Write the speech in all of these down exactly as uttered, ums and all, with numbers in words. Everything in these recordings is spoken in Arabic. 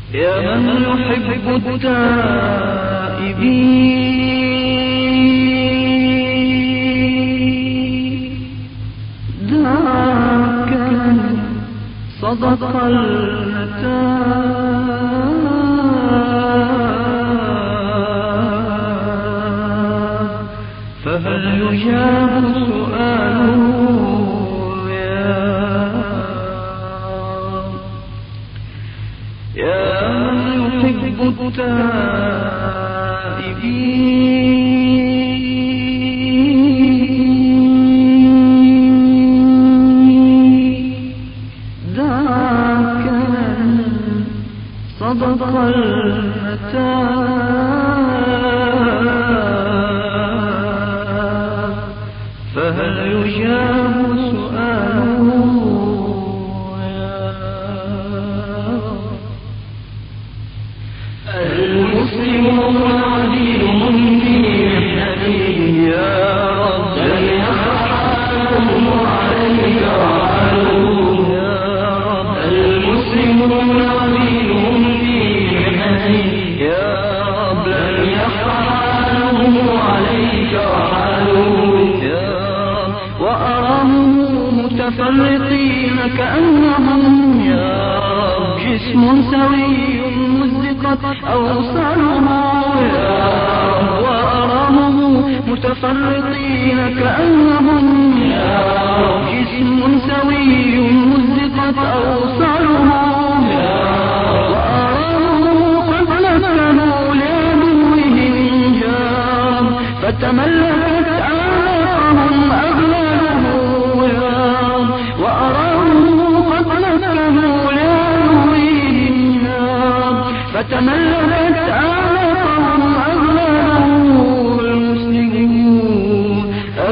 يا من يحب التائبين ذاك من صدق المتاب فهل يجاب سؤاله التائبين ذاك من صدق المتاب فهل يجاب سؤاله المسلمون عديدهم في محنته يا رب لن يخافهم عليك وعلوه يا رب المسلمون عديدهم في محنته يا رب لن يخافهم عليك وعلوه يا رب وأراهم متفرقين كأنهم يا رب جسم سوي مزقت أوصالهم يا رب وأراهم متفرقين كأنهم يا رب جسم سوي مزقت أوصالهم يا رب وأراهم قد نفلوا لعدوهم يا رب فتملكت أعناقهم أغلالهم يا رب وأراهم قد نفلوا لعدوهم يا رب فتملكت أعناقهم أغلالهم المسلمون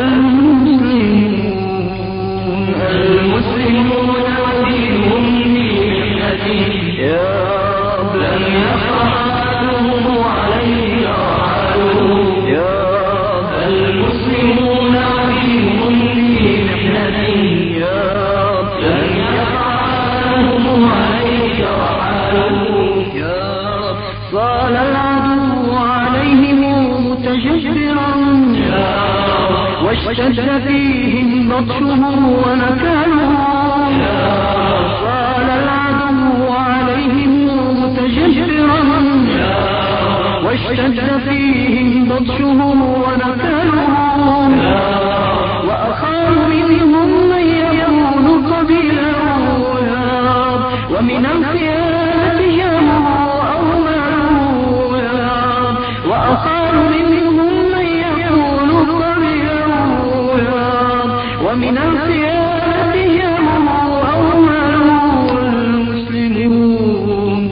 المسلمون المسلمون عديدهم في محنته يا رب لن يخافهم عليك وعلوه يا رب المسلمون عديدهم في محنته يا رب لن يخافهم عليك وعلوه يا رب صال العدو عليهم متجبرا يا رب واشتد فيهم بطشه ونكاله يا رب صال العدو عليهم متجبرا يا رب واشتد فيهم بطشه ونكاله يا رب وأخاف منهم من يكون قبيله يا رب ومن الخيانة جامه أوماله يا رب وأخاف منهم من يكون قبيله يا رب ومن الخيانة جامه أوماله المسلمون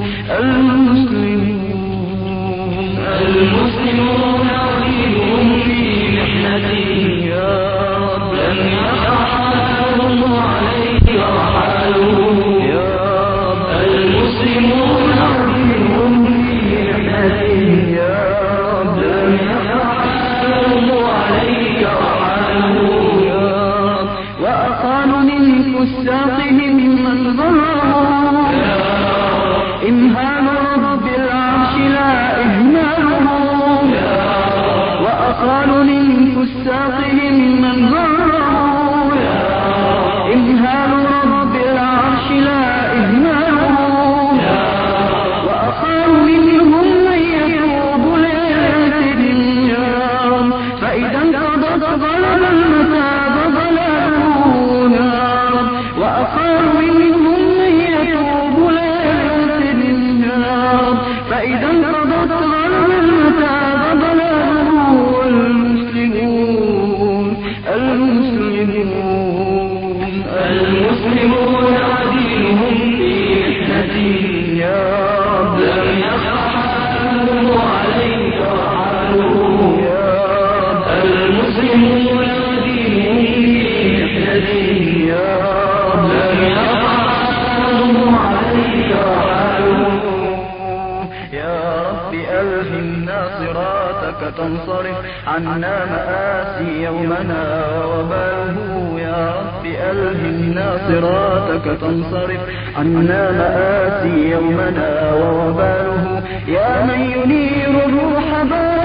المسلمون المسلمون عديدهم في محنته يا رب لن يخافهم عليك وعلوه يا رب المسلمون عديدهم في محنته يا رب لن يخافهم عليك وعلوه يا رب وأقالوا من فساقهم من ضرهم يا رب إمهال رب العرش لا إهمالهم يا رب وأقالوا من فساقهم من ضرهم يا رب إمهال رب العرش لا إهمالهم يا رب وأقالوا منهم من يتوب ليعتدل يا رب فإذا انقضت ظلم المتاب ضلاله يا رب وأقالوا منهم من يتوب ليعتدل يا رب فإذا انقضت ظلم المتاب ضلاله المسلمون المسلمون تنصرف عنا مآسي يومنا ووباله يا رب ألهمنا صراطك تنصرف عنا مآسي يومنا ووباله يا من ينير الروح